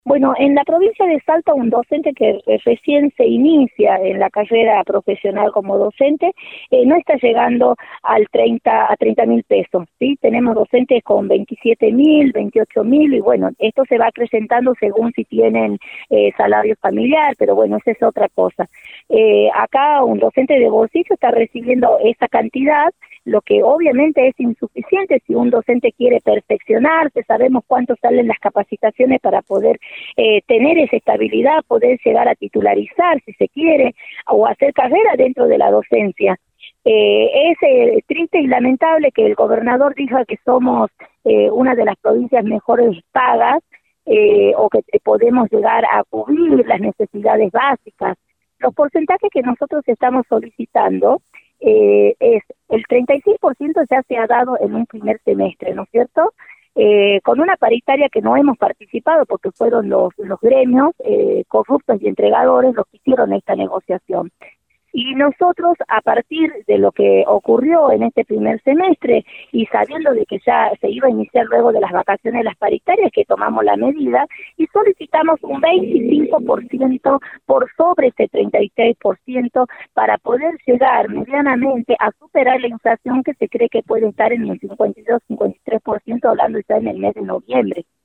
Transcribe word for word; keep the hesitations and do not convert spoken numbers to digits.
Bueno, en la provincia de Salta, un docente que recién se inicia en la carrera profesional como docente, eh, no está llegando al treinta a treinta mil pesos, ¿sí? Tenemos docentes con veintisiete mil, veintiocho mil, y bueno, esto se va acrecentando según si tienen eh, salario familiar, pero bueno, esa es otra cosa. Eh, acá un docente de bolsillo está recibiendo esa cantidad, lo que obviamente es insuficiente si un docente quiere perfeccionarse. Sabemos cuánto salen las capacitaciones para poder eh, tener esa estabilidad, poder llegar a titularizar si se quiere, o hacer carrera dentro de la docencia. Eh, es eh, triste y lamentable que el gobernador diga que somos eh, una de las provincias mejores pagas, eh, o que podemos llegar a cubrir las necesidades básicas. Los porcentajes que nosotros estamos solicitando eh, es el treinta y seis por ciento ya se ha dado en un primer semestre, ¿no es cierto? Eh, con una paritaria que no hemos participado porque fueron los, los gremios eh, corruptos y entregadores los que hicieron esta negociación. Y nosotros, a partir de lo que ocurrió en este primer semestre y sabiendo de que ya se iba a iniciar luego de las vacaciones las paritarias, que tomamos la medida y solicitamos un veinticinco por ciento por sobre ese treinta y seis por ciento para poder llegar medianamente a superar la inflación que se cree que puede estar en el cincuenta y dos, cincuenta y tres por ciento, hablando ya en el mes de noviembre.